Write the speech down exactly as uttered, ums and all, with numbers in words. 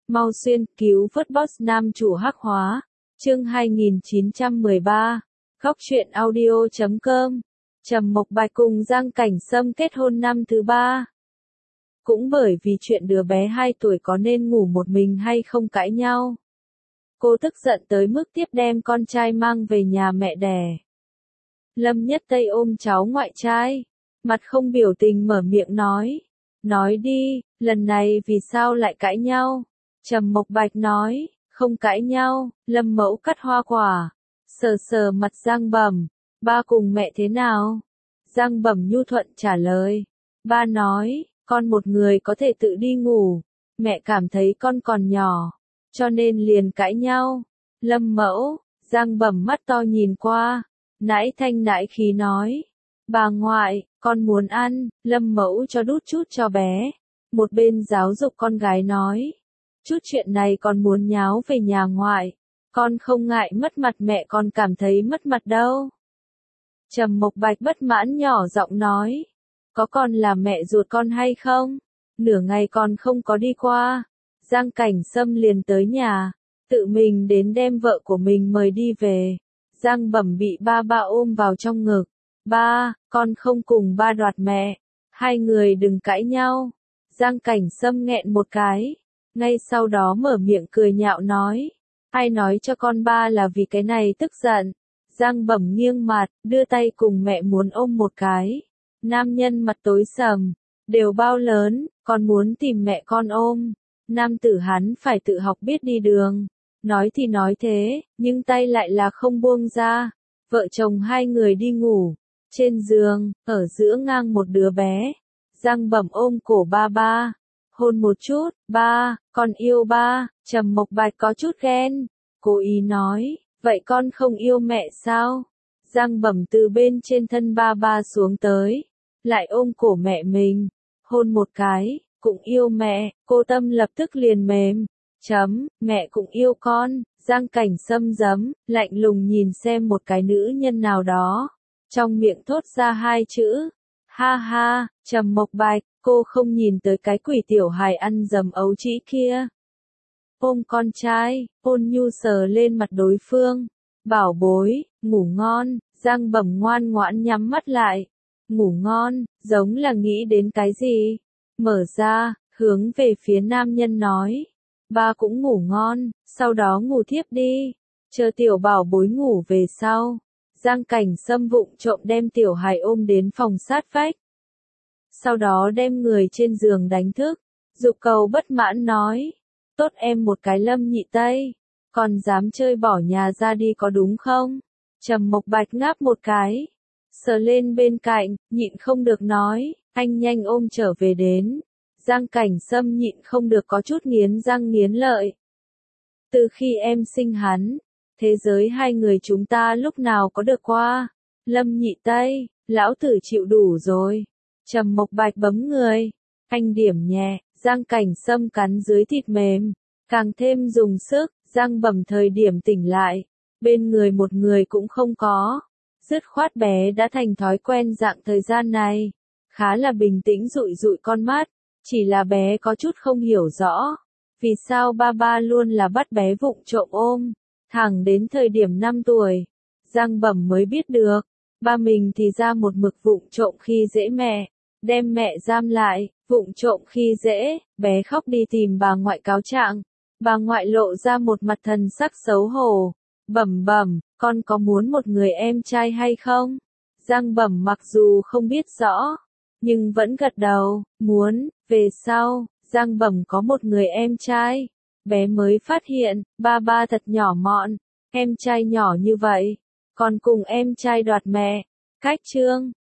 Mau xuyên cứu vớt boss nam chủ hắc hóa. Chương hai nghìn chín trăm mười ba. Góc truyện audio chấm com. Trầm Mộc Bạch cùng Giang Cảnh Sâm kết hôn năm thứ ba. Cũng bởi vì chuyện đứa bé hai tuổi có nên ngủ một mình hay không cãi nhau. Cô tức giận tới mức tiếp đem con trai mang về nhà mẹ đẻ. Lâm Nhất Tây ôm cháu ngoại trai, mặt không biểu tình mở miệng nói. Nói đi, lần này vì sao lại cãi nhau? Trầm Mộc Bạch nói, không cãi nhau. Lâm Mẫu cắt hoa quả, sờ sờ mặt Giang Bẩm, ba cùng mẹ thế nào? Giang Bẩm nhu thuận trả lời, ba nói, con một người có thể tự đi ngủ, mẹ cảm thấy con còn nhỏ, cho nên liền cãi nhau. Lâm Mẫu, Giang Bẩm mắt to nhìn qua, nãi thanh nãi khí nói, bà ngoại, con muốn ăn. Lâm Mẫu cho đút chút cho bé, một bên giáo dục con gái nói, chút chuyện này con muốn nháo về nhà ngoại, con không ngại mất mặt mẹ, con cảm thấy mất mặt đâu. Trầm Mộc Bạch bất mãn nhỏ giọng nói, có con là mẹ ruột con hay không? Nửa ngày còn không có đi qua, Giang Cảnh Sâm liền tới nhà, tự mình đến đem vợ của mình mời đi về. Giang Bẩm bị ba ba ôm vào trong ngực, ba, con không cùng ba đoạt mẹ, hai người đừng cãi nhau. Giang Cảnh Sâm nghẹn một cái, ngay sau đó mở miệng cười nhạo nói, ai nói cho con ba là vì cái này tức giận. Giang Bẩm nghiêng mặt, đưa tay cùng mẹ muốn ôm một cái. Nam nhân mặt tối sầm, đều bao lớn, còn muốn tìm mẹ con ôm. Nam tử hắn phải tự học biết đi đường. Nói thì nói thế, nhưng tay lại là không buông ra. Vợ chồng hai người đi ngủ, trên giường, ở giữa ngang một đứa bé. Giang Bẩm ôm cổ ba ba, hôn một chút, ba, con yêu ba. Trầm Mộc Bạch có chút ghen, cố ý nói, vậy con không yêu mẹ sao? Giang Bẩm từ bên trên thân ba ba xuống tới, lại ôm cổ mẹ mình, hôn một cái, cũng yêu mẹ. Cô tâm lập tức liền mềm, chấm, mẹ cũng yêu con. Giang Cảnh Sâm giấm, lạnh lùng nhìn xem một cái nữ nhân nào đó, trong miệng thốt ra hai chữ, ha ha. Trầm Mộc Bạch, cô không nhìn tới cái quỷ tiểu hài ăn dầm ấu trĩ kia. Ôm con trai, ôn nhu sờ lên mặt đối phương, bảo bối, ngủ ngon. Giang Bẩm ngoan ngoãn nhắm mắt lại, ngủ ngon, giống là nghĩ đến cái gì, mở ra, hướng về phía nam nhân nói, ba cũng ngủ ngon, sau đó ngủ thiếp đi, chờ tiểu bảo bối ngủ về sau. Giang Cảnh Sâm vụng trộm đem tiểu hài ôm đến phòng sát vách, sau đó đem người trên giường đánh thức. Dục Cầu bất mãn nói, tốt em một cái Lâm Nhị Tây, còn dám chơi bỏ nhà ra đi có đúng không? Trầm Mộc Bạch ngáp một cái, sờ lên bên cạnh, nhịn không được nói, anh nhanh ôm trở về đến. Giang Cảnh Sâm nhịn không được có chút nghiến răng nghiến lợi. Từ khi em sinh hắn, thế giới hai người chúng ta lúc nào có được qua? Lâm Nhị Tây, lão tử chịu đủ rồi. Trầm Mộc Bạch bấm người, anh điểm nhẹ. Giang Cảnh Sâm cắn dưới thịt mềm, càng thêm dùng sức. Giang Bẩm thời điểm tỉnh lại, bên người một người cũng không có. Dứt khoát bé đã thành thói quen dạng thời gian này, khá là bình tĩnh dụi dụi con mắt. Chỉ là bé có chút không hiểu rõ, vì sao ba ba luôn là bắt bé vụng trộm ôm, thẳng đến thời điểm năm tuổi. Giang Bẩm mới biết được, ba mình thì ra một mực vụng trộm khi dễ mẹ, đem mẹ giam lại, vụng trộm khi dễ. Bé khóc đi tìm bà ngoại cáo trạng, bà ngoại lộ ra một mặt thần sắc xấu hổ, Bẩm bẩm, con có muốn một người em trai hay không? Giang Bẩm mặc dù không biết rõ, nhưng vẫn gật đầu, muốn. Về sau, Giang Bẩm có một người em trai, bé mới phát hiện, ba ba thật nhỏ mọn, em trai nhỏ như vậy, còn cùng em trai đoạt mẹ. Cách chương